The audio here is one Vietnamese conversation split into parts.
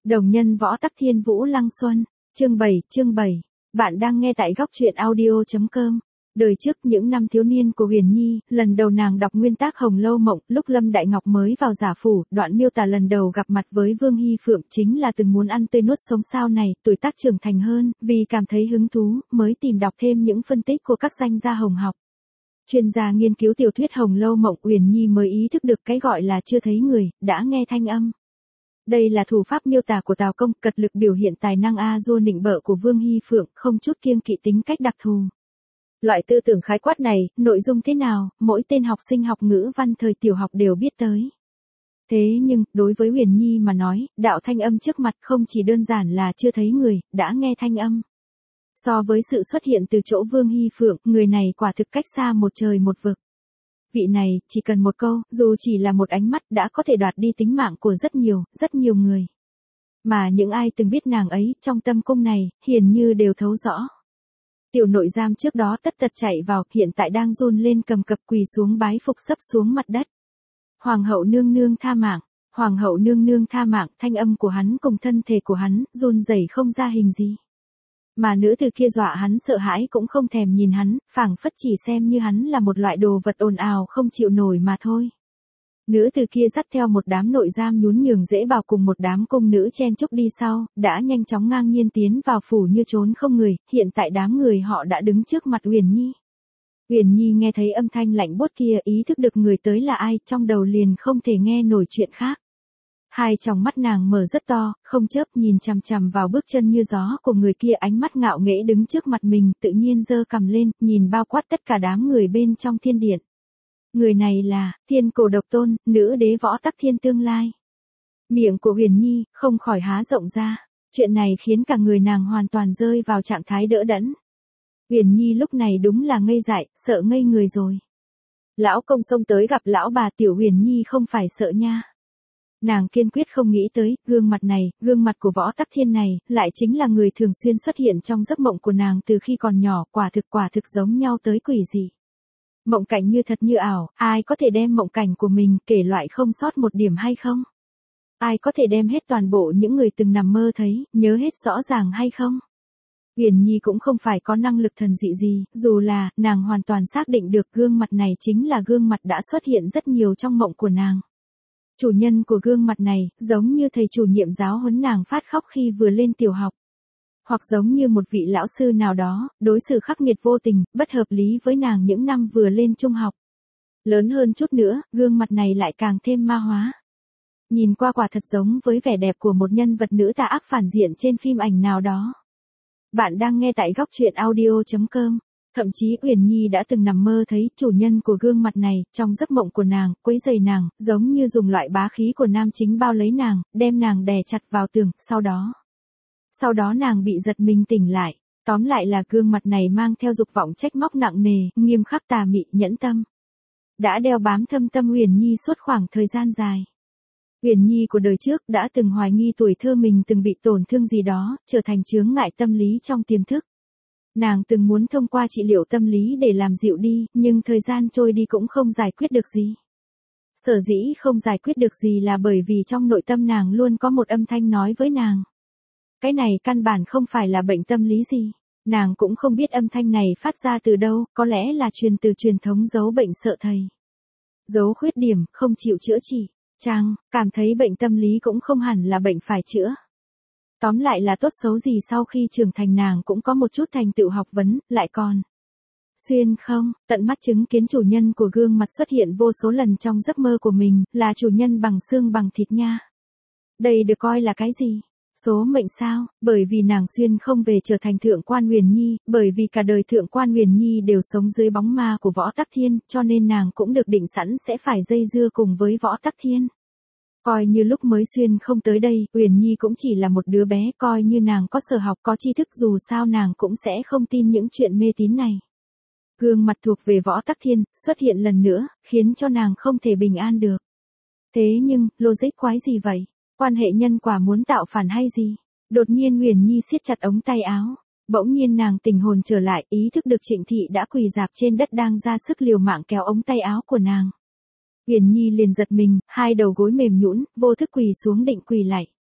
Đồng nhân võ tắc thiên vũ lăng xuân, chương 7, bạn đang nghe tại góc truyện audio.com. Đời trước những năm thiếu niên của Huyền Nhi, lần đầu nàng đọc nguyên tác Hồng Lâu Mộng, lúc Lâm Đại Ngọc mới vào giả phủ, đoạn miêu tả lần đầu gặp mặt với Vương Hy Phượng chính là từng muốn ăn tươi nuốt sống sao này, tuổi tác trưởng thành hơn, vì cảm thấy hứng thú, mới tìm đọc thêm những phân tích của các danh gia hồng học. Chuyên gia nghiên cứu tiểu thuyết Hồng Lâu Mộng, Huyền Nhi mới ý thức được cái gọi là chưa thấy người, đã nghe thanh âm. Đây là thủ pháp miêu tả của Tào Công, cật lực biểu hiện tài năng a-dua nịnh bợ của Vương Hy Phượng, không chút kiêng kỵ tính cách đặc thù. Loại tư tưởng khái quát này, nội dung thế nào, mỗi tên học sinh học ngữ văn thời tiểu học đều biết tới. Thế nhưng, đối với Huyền Nhi mà nói, đạo thanh âm trước mặt không chỉ đơn giản là chưa thấy người, đã nghe thanh âm. So với sự xuất hiện từ chỗ Vương Hy Phượng, người này quả thực cách xa một trời một vực. Vị này, chỉ cần một câu, dù chỉ là một ánh mắt đã có thể đoạt đi tính mạng của rất nhiều người. Mà những ai từng biết nàng ấy, trong tâm cung này, hiển như đều thấu rõ. Tiểu nội giam trước đó tất tật chạy vào, hiện tại đang run lên cầm cập quỳ xuống bái phục sấp xuống mặt đất. Hoàng hậu nương nương tha mạng, hoàng hậu nương nương tha mạng, thanh âm của hắn cùng thân thể của hắn, run rẩy không ra hình gì. Mà nữ từ kia dọa hắn sợ hãi cũng không thèm nhìn hắn, phảng phất chỉ xem như hắn là một loại đồ vật ồn ào không chịu nổi mà thôi. Nữ từ kia dắt theo một đám nội giam nhún nhường dễ bảo cùng một đám cung nữ chen chúc đi sau, đã nhanh chóng ngang nhiên tiến vào phủ như trốn không người, hiện tại đám người họ đã đứng trước mặt Huyền Nhi. Huyền Nhi nghe thấy âm thanh lạnh buốt kia, ý thức được người tới là ai, trong đầu liền không thể nghe nổi chuyện khác. Hai tròng mắt nàng mở rất to, không chớp nhìn chằm chằm vào bước chân như gió của người kia, ánh mắt ngạo nghễ đứng trước mặt mình, tự nhiên giơ cằm lên, nhìn bao quát tất cả đám người bên trong thiên điện. Người này là Thiên Cổ Độc Tôn, nữ đế Võ Tắc Thiên tương lai. Miệng của Huyền Nhi không khỏi há rộng ra, chuyện này khiến cả người nàng hoàn toàn rơi vào trạng thái đỡ đẫn. Huyền Nhi lúc này đúng là ngây dại, sợ ngây người rồi. Lão công xông tới gặp lão bà, tiểu Huyền Nhi không phải sợ nha. Nàng kiên quyết không nghĩ tới, gương mặt của Võ Tắc Thiên này, lại chính là người thường xuyên xuất hiện trong giấc mộng của nàng từ khi còn nhỏ, quả thực giống nhau tới quỷ dị. Mộng cảnh như thật như ảo, ai có thể đem mộng cảnh của mình kể loại không sót một điểm hay không? Ai có thể đem hết toàn bộ những người từng nằm mơ thấy, nhớ hết rõ ràng hay không? Huyền Nhi cũng không phải có năng lực thần dị gì, dù là, nàng hoàn toàn xác định được gương mặt này chính là gương mặt đã xuất hiện rất nhiều trong mộng của nàng. Chủ nhân của gương mặt này, giống như thầy chủ nhiệm giáo huấn nàng phát khóc khi vừa lên tiểu học. Hoặc giống như một vị lão sư nào đó, đối xử khắc nghiệt vô tình, bất hợp lý với nàng những năm vừa lên trung học. Lớn hơn chút nữa, gương mặt này lại càng thêm ma hóa. Nhìn qua quả thật giống với vẻ đẹp của một nhân vật nữ tà ác phản diện trên phim ảnh nào đó. Bạn đang nghe tại góc truyện audio.com. Thậm chí Huyền Nhi đã từng nằm mơ thấy chủ nhân của gương mặt này, trong giấc mộng của nàng, quấy rầy nàng, giống như dùng loại bá khí của nam chính bao lấy nàng, đem nàng đè chặt vào tường, sau đó nàng bị giật mình tỉnh lại. Tóm lại là gương mặt này mang theo dục vọng trách móc nặng nề, nghiêm khắc tà mị, nhẫn tâm. Đã đeo bám thâm tâm Huyền Nhi suốt khoảng thời gian dài. Huyền Nhi của đời trước đã từng hoài nghi tuổi thơ mình từng bị tổn thương gì đó, trở thành chướng ngại tâm lý trong tiềm thức. Nàng từng muốn thông qua trị liệu tâm lý để làm dịu đi, nhưng thời gian trôi đi cũng không giải quyết được gì. Sở dĩ không giải quyết được gì là bởi vì trong nội tâm nàng luôn có một âm thanh nói với nàng. Cái này căn bản không phải là bệnh tâm lý gì. Nàng cũng không biết âm thanh này phát ra từ đâu, có lẽ là truyền từ truyền thống giấu bệnh sợ thầy. Giấu khuyết điểm, không chịu chữa trị. Chàng, cảm thấy bệnh tâm lý cũng không hẳn là bệnh phải chữa. Tóm lại là tốt xấu gì sau khi trưởng thành nàng cũng có một chút thành tựu học vấn, lại còn. Xuyên không, tận mắt chứng kiến chủ nhân của gương mặt xuất hiện vô số lần trong giấc mơ của mình, là chủ nhân bằng xương bằng thịt nha. Đây được coi là cái gì? Số mệnh sao? Bởi vì nàng xuyên không về trở thành thượng quan Huyền Nhi, bởi vì cả đời thượng quan Huyền Nhi đều sống dưới bóng ma của Võ Tắc Thiên, cho nên nàng cũng được định sẵn sẽ phải dây dưa cùng với Võ Tắc Thiên. Coi như lúc mới xuyên không tới đây, Huyền Nhi cũng chỉ là một đứa bé, coi như nàng có sở học có tri thức dù sao nàng cũng sẽ không tin những chuyện mê tín này. Gương mặt thuộc về Võ Tắc Thiên, xuất hiện lần nữa, khiến cho nàng không thể bình an được. Thế nhưng, logic quái gì vậy? Quan hệ nhân quả muốn tạo phản hay gì? Đột nhiên Huyền Nhi siết chặt ống tay áo. Bỗng nhiên nàng tình hồn trở lại, ý thức được Trịnh Thị đã quỳ rạp trên đất đang ra sức liều mạng kéo ống tay áo của nàng. Huyền Nhi liền giật mình, hai đầu gối mềm nhũn, vô thức quỳ xuống định quỳ lạy.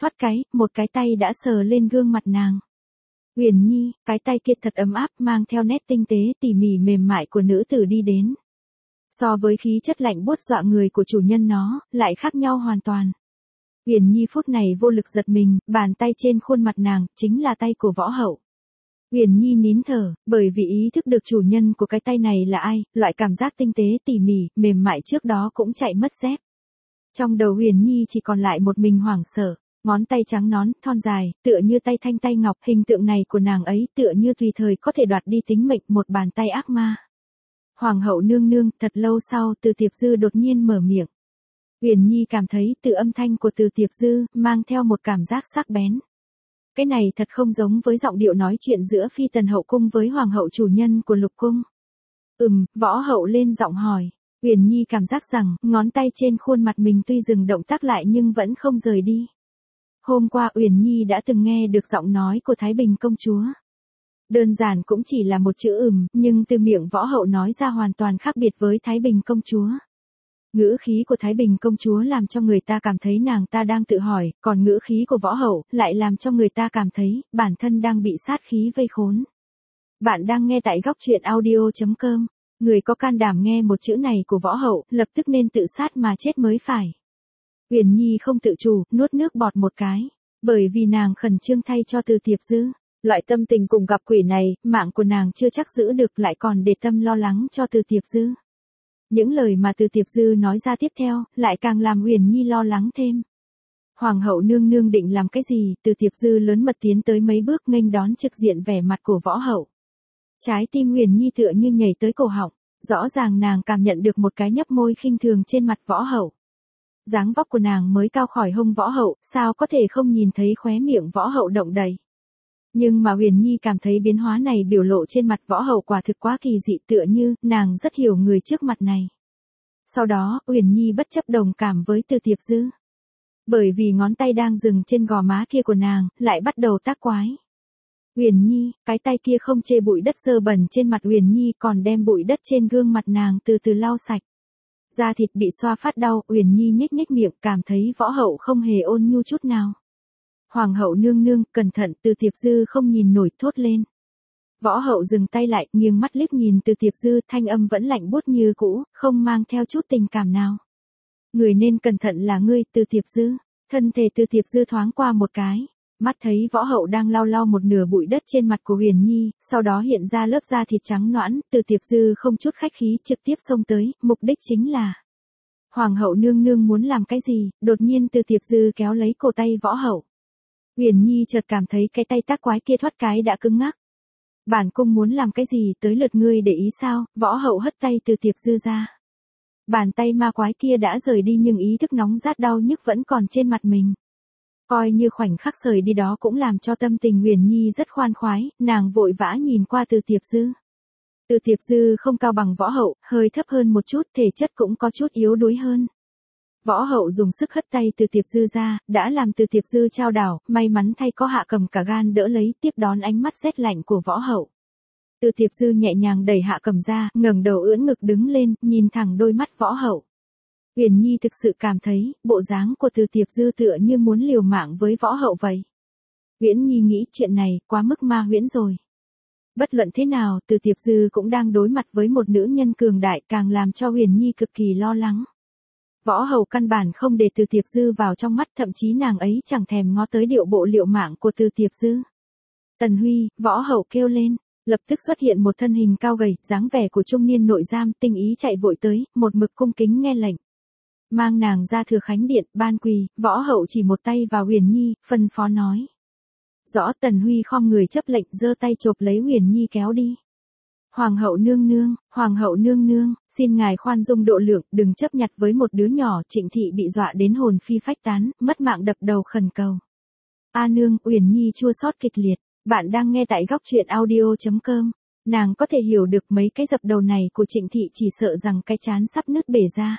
thoát cái, một cái tay đã sờ lên gương mặt nàng. Uyển Nhi, cái tay kia thật ấm áp mang theo nét tinh tế tỉ mỉ mềm mại của nữ tử đi đến. So với khí chất lạnh buốt dọa người của chủ nhân nó, lại khác nhau hoàn toàn. Uyển Nhi phút này vô lực giật mình, bàn tay trên khuôn mặt nàng, chính là tay của Võ Hậu. Uyển Nhi nín thở, bởi vì ý thức được chủ nhân của cái tay này là ai, loại cảm giác tinh tế tỉ mỉ, mềm mại trước đó cũng chạy mất dép. Trong đầu Uyển Nhi chỉ còn lại một mình hoảng sợ, ngón tay trắng nõn, thon dài, tựa như tay thanh tay ngọc, hình tượng này của nàng ấy tựa như tùy thời có thể đoạt đi tính mệnh, một bàn tay ác ma. Hoàng hậu nương nương, thật lâu sau, Từ Tiệp Dư đột nhiên mở miệng. Uyển Nhi cảm thấy từ âm thanh của Từ Tiệp Dư, mang theo một cảm giác sắc bén. Cái này thật không giống với giọng điệu nói chuyện giữa phi tần hậu cung với hoàng hậu chủ nhân của lục cung. Võ hậu lên giọng hỏi. Uyển Nhi cảm giác rằng, ngón tay trên khuôn mặt mình tuy dừng động tác lại nhưng vẫn không rời đi. Hôm qua Uyển Nhi đã từng nghe được giọng nói của Thái Bình công chúa. Đơn giản cũng chỉ là một chữ nhưng từ miệng Võ hậu nói ra hoàn toàn khác biệt với Thái Bình công chúa. Ngữ khí của Thái Bình công chúa làm cho người ta cảm thấy nàng ta đang tự hỏi, còn ngữ khí của Võ hậu lại làm cho người ta cảm thấy bản thân đang bị sát khí vây khốn. Bạn đang nghe tại góc truyện audio.com. Người có can đảm nghe một chữ này của Võ hậu, lập tức nên tự sát mà chết mới phải. Uyển Nhi không tự chủ, nuốt nước bọt một cái, bởi vì nàng khẩn trương thay cho Từ Tiệp Dư. Loại tâm tình cùng gặp quỷ này, mạng của nàng chưa chắc giữ được lại còn để tâm lo lắng cho Từ Tiệp Dư. Những lời mà Từ Tiệp Dư nói ra tiếp theo, lại càng làm Uyển Nhi lo lắng thêm. Hoàng hậu nương nương định làm cái gì? Từ Tiệp Dư lớn mật tiến tới mấy bước nghênh đón trực diện vẻ mặt của Võ hậu. Trái tim Uyển Nhi tựa như nhảy tới cổ họng, rõ ràng nàng cảm nhận được một cái nhấp môi khinh thường trên mặt Võ hậu. Dáng vóc của nàng mới cao khỏi hông Võ hậu, sao có thể không nhìn thấy khóe miệng Võ hậu động đầy. Nhưng mà Uyển Nhi cảm thấy biến hóa này biểu lộ trên mặt Võ hậu quả thực quá kỳ dị, tựa như nàng rất hiểu người trước mặt này. Sau đó, Uyển Nhi bất chấp đồng cảm với Từ Tiệp Dư. Bởi vì ngón tay đang dừng trên gò má kia của nàng, lại bắt đầu tác quái. Uyển Nhi, cái tay kia không chê bụi đất dơ bẩn trên mặt Uyển Nhi còn đem bụi đất trên gương mặt nàng từ từ lau sạch. Da thịt bị xoa phát đau, Uyển Nhi nhếch nhếch miệng, cảm thấy Võ hậu không hề ôn nhu chút nào. Hoàng hậu nương nương, cẩn thận, Từ Tiệp Dư không nhìn nổi thốt lên. Võ hậu dừng tay lại, nghiêng mắt liếc nhìn Từ Tiệp Dư, thanh âm vẫn lạnh buốt như cũ, không mang theo chút tình cảm nào. Người nên cẩn thận là ngươi, Từ Tiệp Dư. Thân thể Từ Tiệp Dư thoáng qua một cái, mắt thấy Võ hậu đang lau lau một nửa bụi đất trên mặt của Uyển Nhi, sau đó hiện ra lớp da thịt trắng nõn, Từ Tiệp Dư không chút khách khí trực tiếp xông tới, mục đích chính là Hoàng hậu nương nương muốn làm cái gì? Đột nhiên Từ Tiệp Dư kéo lấy cổ tay Võ hậu. Uyển Nhi chợt cảm thấy cái tay tác quái kia thoát cái đã cứng ngắc. Bản cung muốn làm cái gì, tới lượt ngươi để ý sao? Võ hậu hất tay Từ Tiệp Dư ra. Bàn tay ma quái kia đã rời đi nhưng ý thức nóng rát đau nhức vẫn còn trên mặt mình. Coi như khoảnh khắc rời đi đó cũng làm cho tâm tình Uyển Nhi rất khoan khoái, nàng vội vã nhìn qua Từ Tiệp Dư. Từ Tiệp Dư không cao bằng Võ hậu, hơi thấp hơn một chút, thể chất cũng có chút yếu đuối hơn. Võ hậu dùng sức hất tay Từ Tiệp Dư ra, đã làm Từ Tiệp Dư chao đảo, may mắn thay có Hạ Cầm cả gan đỡ lấy, tiếp đón ánh mắt rét lạnh của Võ hậu. Từ Tiệp Dư nhẹ nhàng đẩy Hạ Cầm ra, ngẩng đầu ưỡn ngực đứng lên, nhìn thẳng đôi mắt Võ hậu. Uyển Nhi thực sự cảm thấy, bộ dáng của Từ Tiệp Dư tựa như muốn liều mạng với Võ hậu vậy. Uyển Nhi nghĩ chuyện này quá mức ma huyễn rồi. Bất luận thế nào, Từ Tiệp Dư cũng đang đối mặt với một nữ nhân cường đại, càng làm cho Uyển Nhi cực kỳ lo lắng. Võ hậu căn bản không để Từ Tiệp Dư vào trong mắt, thậm chí nàng ấy chẳng thèm ngó tới điệu bộ liệu mạng của Từ Tiệp Dư. Tần Huy, Võ hậu kêu lên, lập tức xuất hiện một thân hình cao gầy, dáng vẻ của trung niên nội giam, tinh ý chạy vội tới, một mực cung kính nghe lệnh. Mang nàng ra Thừa Khánh điện, ban quỳ. Võ hậu chỉ một tay vào Uyển Nhi, phân phó nói. Rõ. Tần Huy khom người chấp lệnh, giơ tay chộp lấy Uyển Nhi kéo đi. Hoàng hậu nương nương, xin ngài khoan dung độ lượng, đừng chấp nhặt với một đứa nhỏ. Trịnh thị bị dọa đến hồn phi phách tán, mất mạng đập đầu khẩn cầu. A nương, Uyển Nhi chua xót kịch liệt. Bạn đang nghe tại góc truyện audio.com. Nàng có thể hiểu được mấy cái dập đầu này của Trịnh thị, chỉ sợ rằng cái trán sắp nứt bể ra.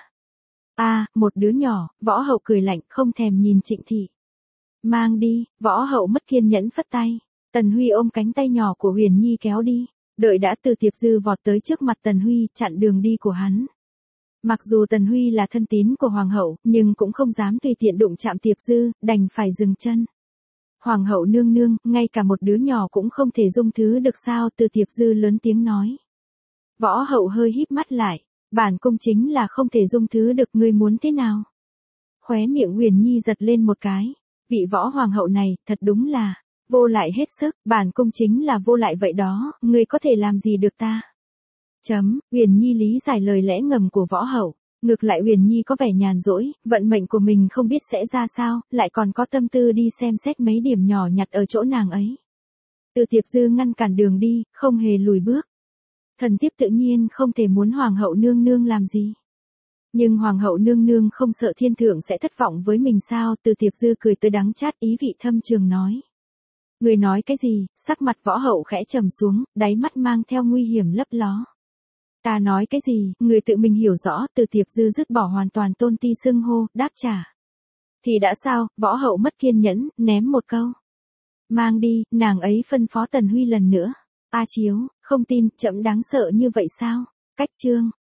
Một đứa nhỏ. Võ hậu cười lạnh, không thèm nhìn Trịnh thị. Mang đi. Võ hậu mất kiên nhẫn phất tay. Tần Huy ôm cánh tay nhỏ của Uyển Nhi kéo đi. Đợi đã Từ Tiệp Dư vọt tới trước mặt Tần Huy, chặn đường đi của hắn. Mặc dù Tần Huy là thân tín của Hoàng hậu, nhưng cũng không dám tùy tiện đụng chạm Tiệp Dư, đành phải dừng chân. Hoàng hậu nương nương, ngay cả một đứa nhỏ cũng không thể dung thứ được sao? Từ Tiệp Dư lớn tiếng nói. Võ hậu hơi híp mắt lại, bản cung chính là không thể dung thứ được, ngươi muốn thế nào? Khóe miệng Huyền Nhi giật lên một cái, vị võ hoàng hậu này, thật đúng là, vô lại hết sức, bản cung chính là vô lại vậy đó, ngươi có thể làm gì được ta? Huyền Nhi lý giải lời lẽ ngầm của võ hậu, ngược lại Huyền Nhi có vẻ nhàn rỗi, vận mệnh của mình không biết sẽ ra sao, lại còn có tâm tư đi xem xét mấy điểm nhỏ nhặt ở chỗ nàng ấy. Từ Tiệp Dư ngăn cản đường đi, không hề lùi bước. Thần thiếp tự nhiên không thể muốn Hoàng hậu nương nương làm gì. Nhưng Hoàng hậu nương nương không sợ thiên thượng sẽ thất vọng với mình sao? Từ Tiệp Dư cười tới đắng chát, ý vị thâm trường nói. Người nói cái gì? Sắc mặt võ hậu khẽ trầm xuống, đáy mắt mang theo nguy hiểm lấp ló. Ta nói cái gì? Người tự mình hiểu rõ. Từ Tiệp Dư dứt bỏ hoàn toàn tôn ti xưng hô, đáp trả. Thì đã sao? Võ hậu mất kiên nhẫn, ném một câu. Mang đi, nàng ấy phân phó Tần Huy lần nữa. A Chiếu, không tin, trẫm đáng sợ như vậy sao? Cách chương.